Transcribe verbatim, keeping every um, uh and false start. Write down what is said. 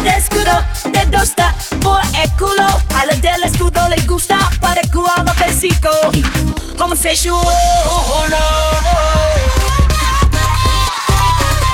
escudo de dosta por el culo. A la del escudo le gusta para el culo persico. Como se yo, oh no.